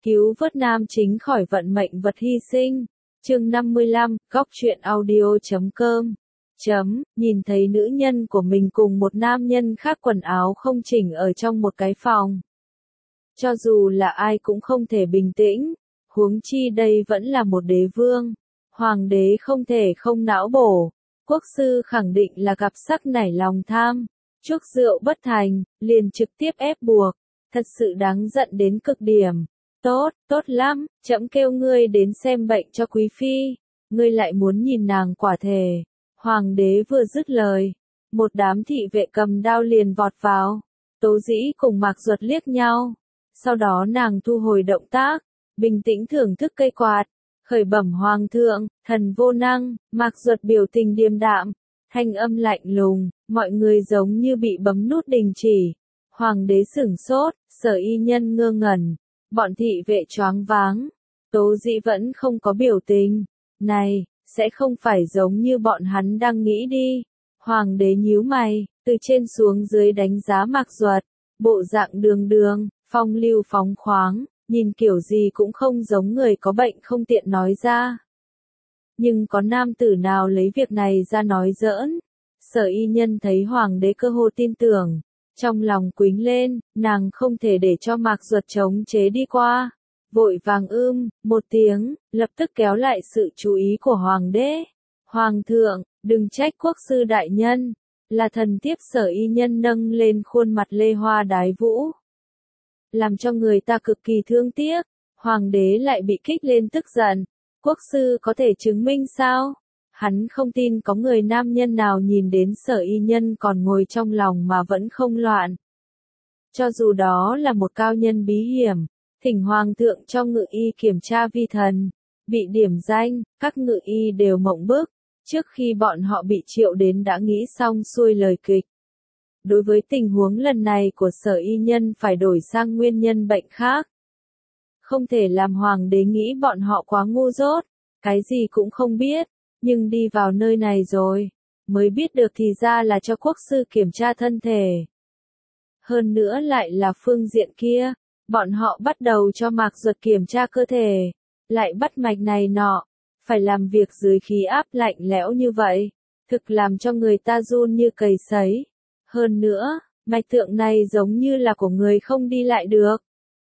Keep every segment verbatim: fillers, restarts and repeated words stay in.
cứu vớt nam chính khỏi vận mệnh vật hy sinh. Chương năm mươi lăm, góc truyện audio chấm com. Chấm, nhìn thấy nữ nhân của mình cùng một nam nhân khác quần áo không chỉnh ở trong một cái phòng. Cho dù là ai cũng không thể bình tĩnh, huống chi đây vẫn là một đế vương. Hoàng đế không thể không não bổ. Quốc sư khẳng định là gặp sắc nảy lòng tham. Chuốc rượu bất thành, liền trực tiếp ép buộc. Thật sự đáng giận đến cực điểm. Tốt, tốt lắm, trẫm kêu ngươi đến xem bệnh cho quý phi. Ngươi lại muốn nhìn nàng quả thể. Hoàng đế vừa dứt lời. Một đám thị vệ cầm đao liền vọt vào. Tố Dĩ cùng Mạc Duật liếc nhau. Sau đó nàng thu hồi động tác. Bình tĩnh thưởng thức cây quạt. Khởi bẩm hoàng thượng, thần vô năng. Mạc Duật biểu tình điềm đạm. Thanh âm lạnh lùng, mọi người giống như bị bấm nút đình chỉ. Hoàng đế sửng sốt, Sở Y Nhân ngơ ngẩn. Bọn thị vệ choáng váng. Tố Dĩ vẫn không có biểu tình. Này, sẽ không phải giống như bọn hắn đang nghĩ đi. Hoàng đế nhíu mày, từ trên xuống dưới đánh giá Mạc Duật. Bộ dạng đường đường, phong lưu phóng khoáng, nhìn kiểu gì cũng không giống người có bệnh không tiện nói ra. Nhưng có nam tử nào lấy việc này ra nói giỡn? Sở Y Nhân thấy hoàng đế cơ hồ tin tưởng. Trong lòng quính lên, nàng không thể để cho Mạc Duật chống chế đi qua. Vội vàng ưm, một tiếng, lập tức kéo lại sự chú ý của hoàng đế. Hoàng thượng, đừng trách quốc sư đại nhân. Là thần thiếp Sở Y Nhân nâng lên khuôn mặt lê hoa đái vũ. Làm cho người ta cực kỳ thương tiếc. Hoàng đế lại bị kích lên tức giận. Quốc sư có thể chứng minh sao? Hắn không tin có người nam nhân nào nhìn đến Sở Y Nhân còn ngồi trong lòng mà vẫn không loạn. Cho dù đó là một cao nhân bí hiểm, thỉnh hoàng thượng cho ngự y kiểm tra vi thần. Bị điểm danh, các ngự y đều mộng bức. Trước khi bọn họ bị triệu đến đã nghĩ xong xuôi lời kịch. Đối với tình huống lần này của Sở Y Nhân phải đổi sang nguyên nhân bệnh khác. Không thể làm hoàng đế nghĩ bọn họ quá ngu dốt, cái gì cũng không biết, nhưng đi vào nơi này rồi, mới biết được thì ra là cho quốc sư kiểm tra thân thể. Hơn nữa lại là phương diện kia, bọn họ bắt đầu cho Mạc Duật kiểm tra cơ thể, lại bắt mạch này nọ, phải làm việc dưới khí áp lạnh lẽo như vậy, thực làm cho người ta run như cầy sấy. Hơn nữa, mạch tượng này giống như là của người không đi lại được.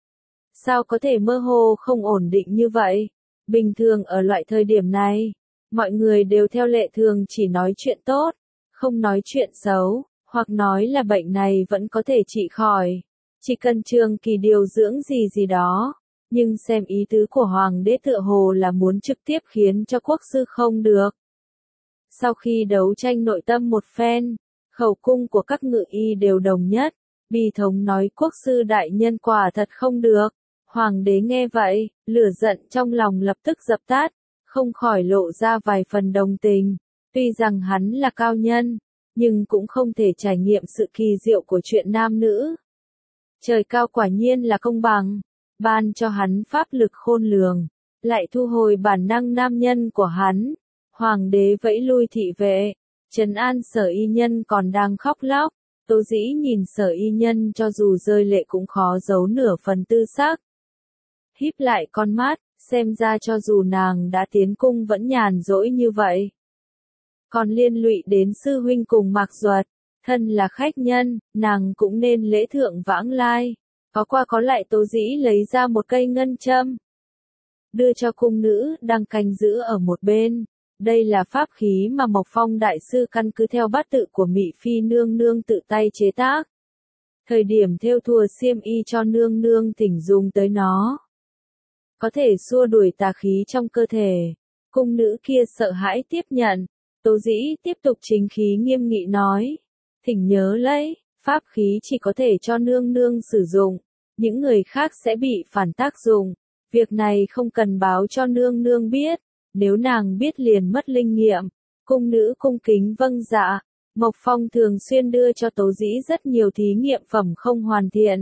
Sao có thể mơ hồ không ổn định như vậy? Bình thường ở loại thời điểm này, mọi người đều theo lệ thường chỉ nói chuyện tốt, không nói chuyện xấu, hoặc nói là bệnh này vẫn có thể trị khỏi. Chỉ cần trường kỳ điều dưỡng gì gì đó. Nhưng xem ý tứ của hoàng đế tựa hồ là muốn trực tiếp khiến cho quốc sư không được. Sau khi đấu tranh nội tâm một phen, khẩu cung của các ngự y đều đồng nhất. Bi thống nói quốc sư đại nhân quả thật không được. Hoàng đế nghe vậy, lửa giận trong lòng lập tức dập tắt, không khỏi lộ ra vài phần đồng tình. Tuy rằng hắn là cao nhân, nhưng cũng không thể trải nghiệm sự kỳ diệu của chuyện nam nữ. Trời cao quả nhiên là công bằng, ban cho hắn pháp lực khôn lường, lại thu hồi bản năng nam nhân của hắn. Hoàng đế vẫy lui thị vệ, trấn an Sở Y Nhân còn đang khóc lóc. Tố Dĩ nhìn Sở Y Nhân cho dù rơi lệ cũng khó giấu nửa phần tư sắc. Híp lại con mắt, xem ra cho dù nàng đã tiến cung vẫn nhàn rỗi như vậy. Còn liên lụy đến sư huynh cùng Mạc Duật, thân là khách nhân, nàng cũng nên lễ thượng vãng lai. Có qua có lại Tố Dĩ lấy ra một cây ngân châm. Đưa cho cung nữ đang canh giữ ở một bên. Đây là pháp khí mà Mộc Phong đại sư căn cứ theo bát tự của Mị Phi nương nương tự tay chế tác. Thời điểm thêu thùa xiêm y cho nương nương thỉnh dùng tới nó. Có thể xua đuổi tà khí trong cơ thể. Cung nữ kia sợ hãi tiếp nhận. Tố Dĩ tiếp tục chính khí nghiêm nghị nói. Thỉnh nhớ lấy, pháp khí chỉ có thể cho nương nương sử dụng. Những người khác sẽ bị phản tác dụng. Việc này không cần báo cho nương nương biết. Nếu nàng biết liền mất linh nghiệm. Cung nữ cung kính vâng dạ. Mộc Phong thường xuyên đưa cho Tố Dĩ rất nhiều thí nghiệm phẩm không hoàn thiện.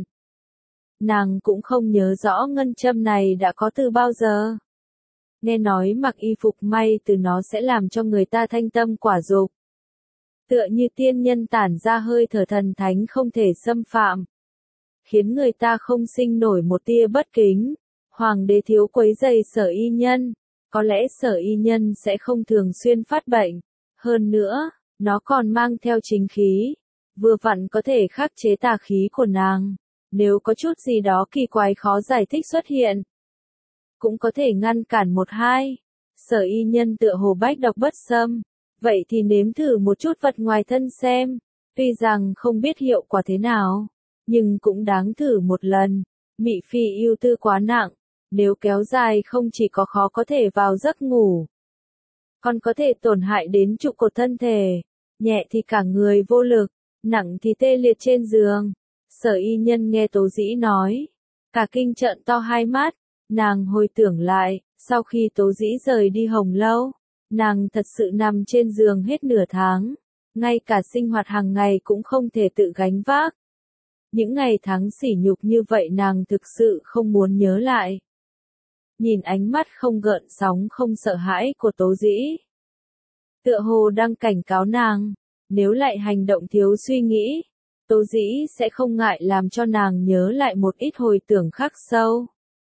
Nàng cũng không nhớ rõ ngân châm này đã có từ bao giờ. Nghe nói mặc y phục may từ nó sẽ làm cho người ta thanh tâm quả dục. Tựa như tiên nhân tản ra hơi thở thần thánh không thể xâm phạm. Khiến người ta không sinh nổi một tia bất kính. Hoàng đế thiếu quấy rầy Sở Y Nhân, có lẽ Sở Y Nhân sẽ không thường xuyên phát bệnh. Hơn nữa, nó còn mang theo chính khí, vừa vặn có thể khắc chế tà khí của nàng. Nếu có chút gì đó kỳ quái khó giải thích xuất hiện, cũng có thể ngăn cản một hai. Sở Y Nhân tựa hồ bách độc bất xâm, vậy thì nếm thử một chút vật ngoài thân xem. Tuy rằng không biết hiệu quả thế nào, nhưng cũng đáng thử một lần. Mị Phi ưu tư quá nặng, nếu kéo dài không chỉ có khó có thể vào giấc ngủ, còn có thể tổn hại đến trụ cột thân thể, nhẹ thì cả người vô lực, nặng thì tê liệt trên giường. Sở Y Nhân nghe Tố Dĩ nói, cả kinh trợn to hai mắt, nàng hồi tưởng lại, sau khi Tố Dĩ rời đi Hồng Lâu, nàng thật sự nằm trên giường hết nửa tháng, ngay cả sinh hoạt hàng ngày cũng không thể tự gánh vác. Những ngày tháng sỉ nhục như vậy nàng thực sự không muốn nhớ lại. Nhìn ánh mắt không gợn sóng không sợ hãi của Tố Dĩ, tựa hồ đang cảnh cáo nàng, nếu lại hành động thiếu suy nghĩ, Tố Dĩ sẽ không ngại làm cho nàng nhớ lại một ít hồi tưởng khắc sâu.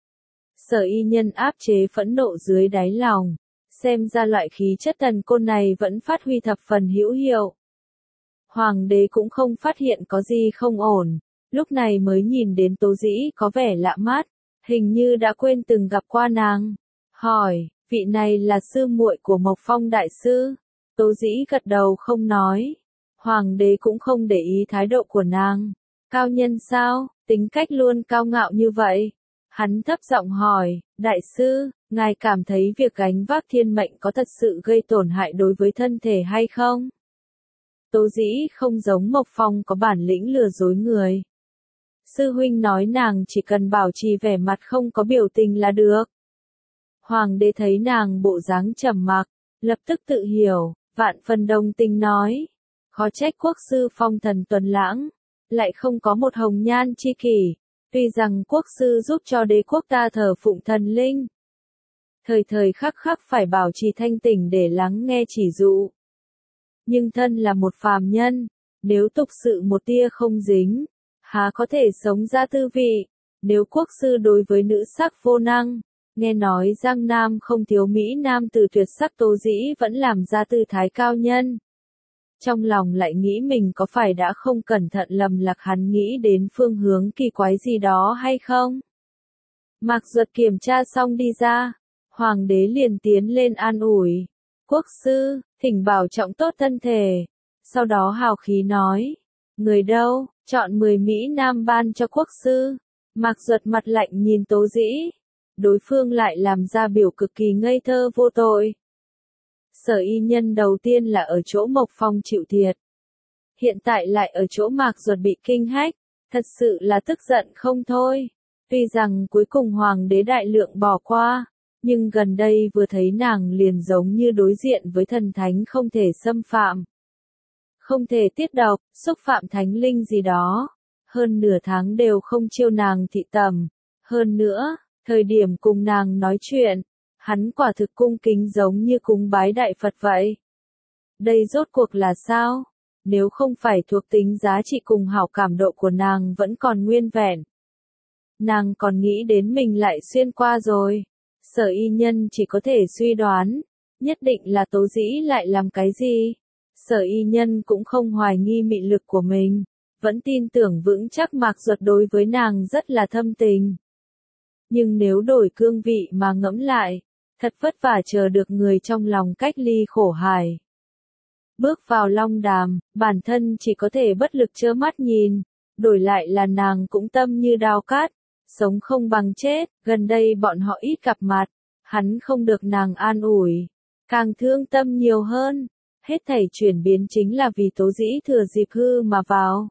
Sở Y Nhân áp chế phẫn nộ dưới đáy lòng, xem ra loại khí chất tần côn này vẫn phát huy thập phần hữu hiệu. Hoàng đế cũng không phát hiện có gì không ổn, lúc này mới nhìn đến Tố Dĩ có vẻ lạ mắt, hình như đã quên từng gặp qua nàng. Hỏi, vị này là sư muội của Mộc Phong đại sư? Tố Dĩ gật đầu không nói. Hoàng đế cũng không để ý thái độ của nàng. Cao nhân sao, tính cách luôn cao ngạo như vậy? Hắn thấp giọng hỏi, đại sư, ngài cảm thấy việc gánh vác thiên mệnh có thật sự gây tổn hại đối với thân thể hay không? Tố Dĩ không giống Mộc Phong có bản lĩnh lừa dối người. Sư huynh nói nàng chỉ cần bảo trì vẻ mặt không có biểu tình là được. Hoàng đế thấy nàng bộ dáng trầm mặc, lập tức tự hiểu, vạn phần đồng tình nói. Khó trách quốc sư phong thần tuần lãng, lại không có một hồng nhan chi kỷ, tuy rằng quốc sư giúp cho đế quốc ta thờ phụng thần linh. Thời thời khắc khắc phải bảo trì thanh tỉnh để lắng nghe chỉ dụ. Nhưng thân là một phàm nhân, nếu tục sự một tia không dính, há có thể sống ra tư vị. Nếu quốc sư đối với nữ sắc vô năng, nghe nói Giang Nam không thiếu Mỹ Nam từ tuyệt sắc, Tố Dĩ vẫn làm ra tư thái cao nhân. Trong lòng lại nghĩ mình có phải đã không cẩn thận lầm lạc hắn nghĩ đến phương hướng kỳ quái gì đó hay không? Mạc Duật kiểm tra xong đi ra, hoàng đế liền tiến lên an ủi. Quốc sư, thỉnh bảo trọng tốt thân thể. Sau đó hào khí nói, người đâu, chọn mười Mỹ Nam ban cho quốc sư. Mạc Duật mặt lạnh nhìn Tố Dĩ, đối phương lại làm ra biểu cực kỳ ngây thơ vô tội. Sở Y Nhân đầu tiên là ở chỗ Mộc Phong chịu thiệt, hiện tại lại ở chỗ Mạc Duật bị kinh hách, thật sự là tức giận không thôi. Tuy rằng cuối cùng hoàng đế đại lượng bỏ qua, nhưng gần đây vừa thấy nàng liền giống như đối diện với thần thánh không thể xâm phạm, không thể tiết độc, xúc phạm thánh linh gì đó. Hơn nửa tháng đều không chiêu nàng thị tầm. Hơn nữa, thời điểm cùng nàng nói chuyện, hắn quả thực cung kính giống như cúng bái đại Phật vậy. Đây rốt cuộc là sao? Nếu không phải thuộc tính giá trị cùng hảo cảm độ của nàng vẫn còn nguyên vẹn, nàng còn nghĩ đến mình lại xuyên qua rồi. Sở Y Nhân chỉ có thể suy đoán, nhất định là Tố Dĩ lại làm cái gì. Sở Y Nhân cũng không hoài nghi mị lực của mình, vẫn tin tưởng vững chắc Mạc Duật đối với nàng rất là thâm tình. Nhưng nếu đổi cương vị mà ngẫm lại, thật vất vả chờ được người trong lòng cách ly khổ hải. Bước vào long đàm, bản thân chỉ có thể bất lực trơ mắt nhìn, đổi lại là nàng cũng tâm như đao cát, sống không bằng chết. Gần đây bọn họ ít gặp mặt, hắn không được nàng an ủi, càng thương tâm nhiều hơn. Hết thảy chuyển biến chính là vì Tố Dĩ thừa dịp hư mà vào.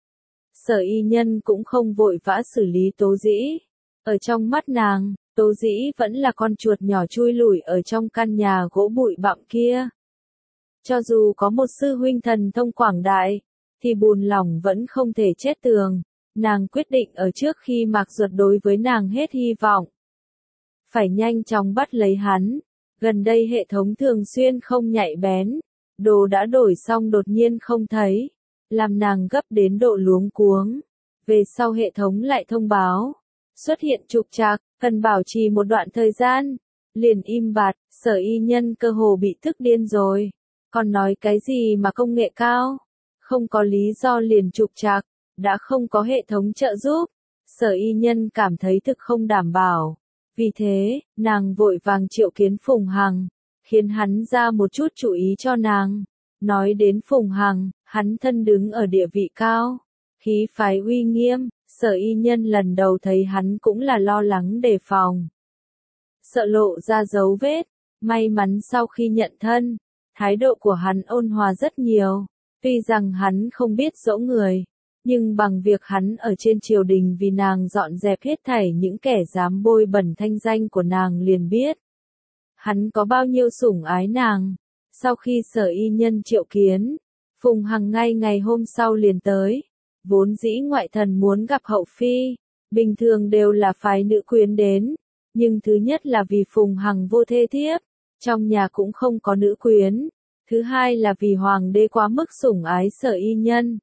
Sở Y Nhân cũng không vội vã xử lý Tố Dĩ. Ở trong mắt nàng, Tố Dĩ vẫn là con chuột nhỏ chui lủi ở trong căn nhà gỗ bụi bặm kia. Cho dù có một sư huynh thần thông quảng đại, thì bùn lòng vẫn không thể chết tường. Nàng quyết định ở trước khi Mạc Duật đối với nàng hết hy vọng, phải nhanh chóng bắt lấy hắn. Gần đây hệ thống thường xuyên không nhạy bén, đồ đã đổi xong đột nhiên không thấy, làm nàng gấp đến độ luống cuống. Về sau hệ thống lại thông báo, xuất hiện trục trặc, cần bảo trì một đoạn thời gian, liền im bặt, Sở Y Nhân cơ hồ bị tức điên rồi. Còn nói cái gì mà công nghệ cao? Không có lý do liền trục trặc, đã không có hệ thống trợ giúp. Sở Y Nhân cảm thấy thực không đảm bảo. Vì thế, nàng vội vàng triệu kiến Phùng Hằng, khiến hắn ra một chút chú ý cho nàng. Nói đến Phùng Hằng, hắn thân đứng ở địa vị cao, khí phái uy nghiêm, Sở Y Nhân lần đầu thấy hắn cũng là lo lắng đề phòng. Sợ lộ ra dấu vết, may mắn sau khi nhận thân, thái độ của hắn ôn hòa rất nhiều, tuy rằng hắn không biết dỗ người, nhưng bằng việc hắn ở trên triều đình vì nàng dọn dẹp hết thảy những kẻ dám bôi bẩn thanh danh của nàng liền biết. Hắn có bao nhiêu sủng ái nàng. Sau khi Sở Y Nhân triệu kiến, Phùng Hằng ngay ngày hôm sau liền tới. Vốn dĩ ngoại thần muốn gặp hậu phi, bình thường đều là phái nữ quyến đến, nhưng thứ nhất là vì Phùng Hằng vô thê thiếp, trong nhà cũng không có nữ quyến, thứ hai là vì hoàng đế quá mức sủng ái Sở Y Nhân.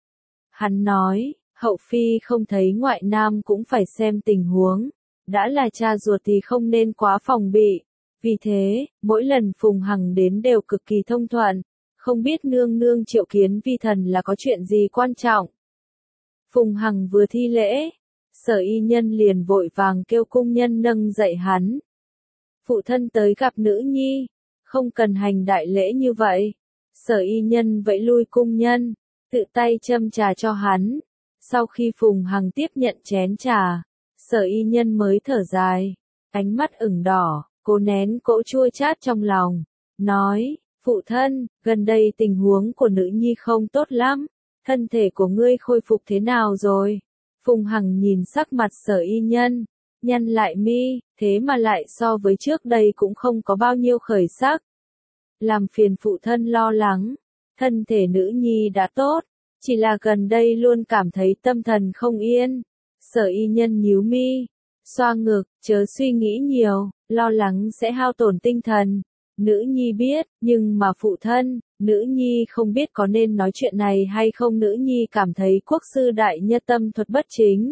Hắn nói, hậu phi không thấy ngoại nam cũng phải xem tình huống, đã là cha ruột thì không nên quá phòng bị, vì thế, mỗi lần Phùng Hằng đến đều cực kỳ thông thuận, không biết nương nương triệu kiến vi thần là có chuyện gì quan trọng. Phùng Hằng vừa thi lễ, Sở Y Nhân liền vội vàng kêu cung nhân nâng dậy hắn. Phụ thân tới gặp nữ nhi, không cần hành đại lễ như vậy. Sở Y Nhân vẫy lui cung nhân, tự tay châm trà cho hắn. Sau khi Phùng Hằng tiếp nhận chén trà, Sở Y Nhân mới thở dài, ánh mắt ửng đỏ, cố nén cỗ chua chát trong lòng, nói, phụ thân, gần đây tình huống của nữ nhi không tốt lắm, thân thể của ngươi khôi phục thế nào rồi? Phùng Hằng nhìn sắc mặt Sở Y Nhân, nhăn lại mi, thế mà lại so với trước đây cũng không có bao nhiêu khởi sắc. Làm phiền phụ thân lo lắng, thân thể nữ nhi đã tốt, chỉ là gần đây luôn cảm thấy tâm thần không yên. Sở Y Nhân nhíu mi, xoa ngực, chớ suy nghĩ nhiều, lo lắng sẽ hao tổn tinh thần. Nữ nhi biết, nhưng mà phụ thân, nữ nhi không biết có nên nói chuyện này hay không. Nữ nhi cảm thấy quốc sư đại nhân tâm thuật bất chính.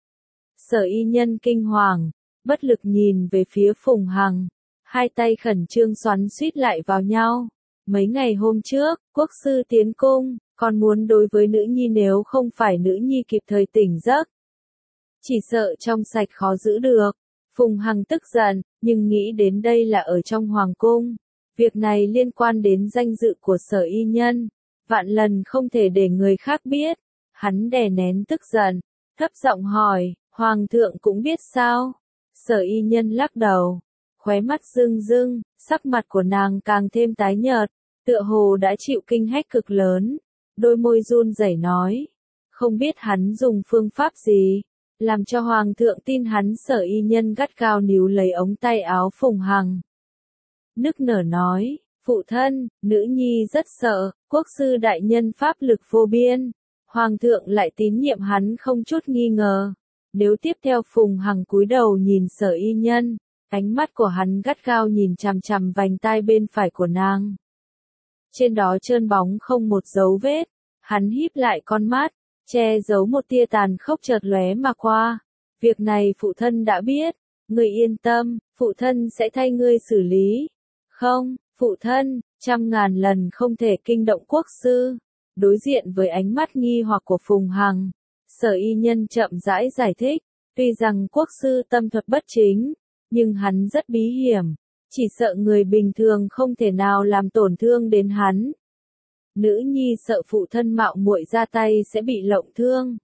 Sở Y Nhân kinh hoàng, bất lực nhìn về phía Phùng Hằng, hai tay khẩn trương xoắn suýt lại vào nhau. Mấy ngày hôm trước, quốc sư tiến cung, còn muốn đối với nữ nhi, nếu không phải nữ nhi kịp thời tỉnh giấc, chỉ sợ trong sạch khó giữ được. Phùng Hằng tức giận, nhưng nghĩ đến đây là ở trong hoàng cung, việc này liên quan đến danh dự của Sở Y Nhân, vạn lần không thể để người khác biết. Hắn đè nén tức giận, thấp giọng hỏi, hoàng thượng cũng biết sao? Sở Y Nhân lắc đầu, khóe mắt rưng rưng, sắc mặt của nàng càng thêm tái nhợt, tựa hồ đã chịu kinh hách cực lớn, đôi môi run rẩy nói, không biết hắn dùng phương pháp gì, làm cho hoàng thượng tin hắn. Sở Y Nhân gắt gao níu lấy ống tay áo Phùng Hằng, nức nở nói, phụ thân, nữ nhi rất sợ, quốc sư đại nhân pháp lực vô biên, hoàng thượng lại tín nhiệm hắn không chút nghi ngờ. Nếu tiếp theo Phùng Hằng cúi đầu nhìn Sở Y Nhân, ánh mắt của hắn gắt gao nhìn chằm chằm vành tai bên phải của nàng. Trên đó trơn bóng không một dấu vết, hắn híp lại con mắt, che giấu một tia tàn khốc chợt lóe mà qua. Việc này phụ thân đã biết, ngươi yên tâm, phụ thân sẽ thay ngươi xử lý. Không, phụ thân, trăm ngàn lần không thể kinh động quốc sư. Đối diện với ánh mắt nghi hoặc của Phùng Hằng, Sở Y Nhân chậm rãi giải thích, tuy rằng quốc sư tâm thuật bất chính, nhưng hắn rất bí hiểm, chỉ sợ người bình thường không thể nào làm tổn thương đến hắn. Nữ nhi sợ phụ thân mạo muội ra tay sẽ bị lộng thương.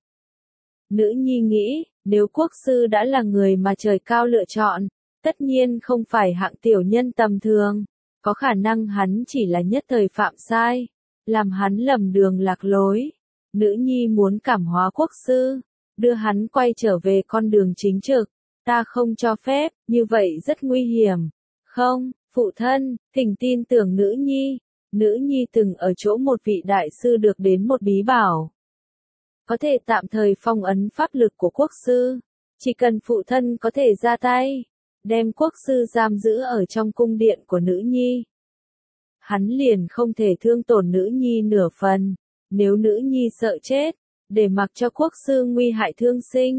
Nữ nhi nghĩ, nếu quốc sư đã là người mà trời cao lựa chọn, tất nhiên không phải hạng tiểu nhân tầm thường, có khả năng hắn chỉ là nhất thời phạm sai, làm hắn lầm đường lạc lối. Nữ nhi muốn cảm hóa quốc sư, đưa hắn quay trở về con đường chính trực, ta không cho phép, như vậy rất nguy hiểm. Không, phụ thân, thỉnh tin tưởng nữ nhi. Nữ nhi từng ở chỗ một vị đại sư được đến một bí bảo, có thể tạm thời phong ấn pháp lực của quốc sư, chỉ cần phụ thân có thể ra tay, đem quốc sư giam giữ ở trong cung điện của nữ nhi, hắn liền không thể thương tổn nữ nhi nửa phần. Nếu nữ nhi sợ chết, để mặc cho quốc sư nguy hại thương sinh,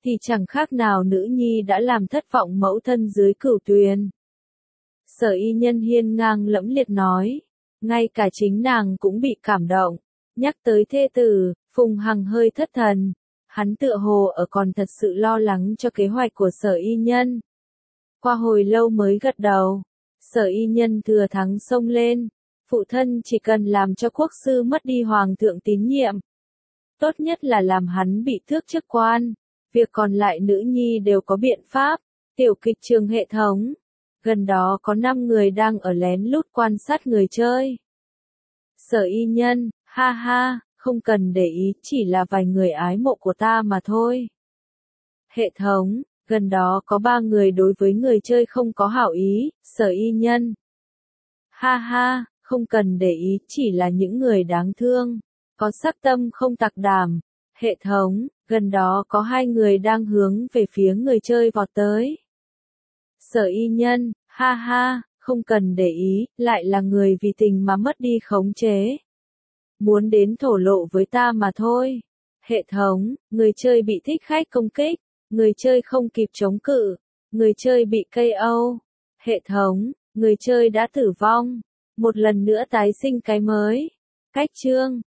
thì chẳng khác nào nữ nhi đã làm thất vọng mẫu thân dưới cửu tuyền. Sở y nhân hiên ngang lẫm liệt nói, ngay cả chính nàng cũng bị cảm động, nhắc tới thê tử, Phùng Hằng hơi thất thần, hắn tựa hồ ở còn thật sự lo lắng cho kế hoạch của sở y nhân. Qua hồi lâu mới gật đầu, sở y nhân thừa thắng xông lên, phụ thân chỉ cần làm cho quốc sư mất đi hoàng thượng tín nhiệm. Tốt nhất là làm hắn bị tước chức quan, việc còn lại nữ nhi đều có biện pháp, tiểu kịch trường hệ thống. Gần đó có năm người đang ở lén lút quan sát người chơi. Sở y nhân, ha ha, không cần để ý, chỉ là vài người ái mộ của ta mà thôi. Hệ thống, gần đó có ba người đối với người chơi không có hảo ý, sở y nhân. Ha ha, không cần để ý, chỉ là những người đáng thương, có sắc tâm không tặc đảm. Hệ thống, gần đó có hai người đang hướng về phía người chơi vọt tới. Sở y nhân, ha ha, không cần để ý, lại là người vì tình mà mất đi khống chế. Muốn đến thổ lộ với ta mà thôi. Hệ thống, người chơi bị thích khách công kích, người chơi không kịp chống cự, người chơi bị ca o. Hệ thống, người chơi đã tử vong, một lần nữa tái sinh cái mới. Cách chương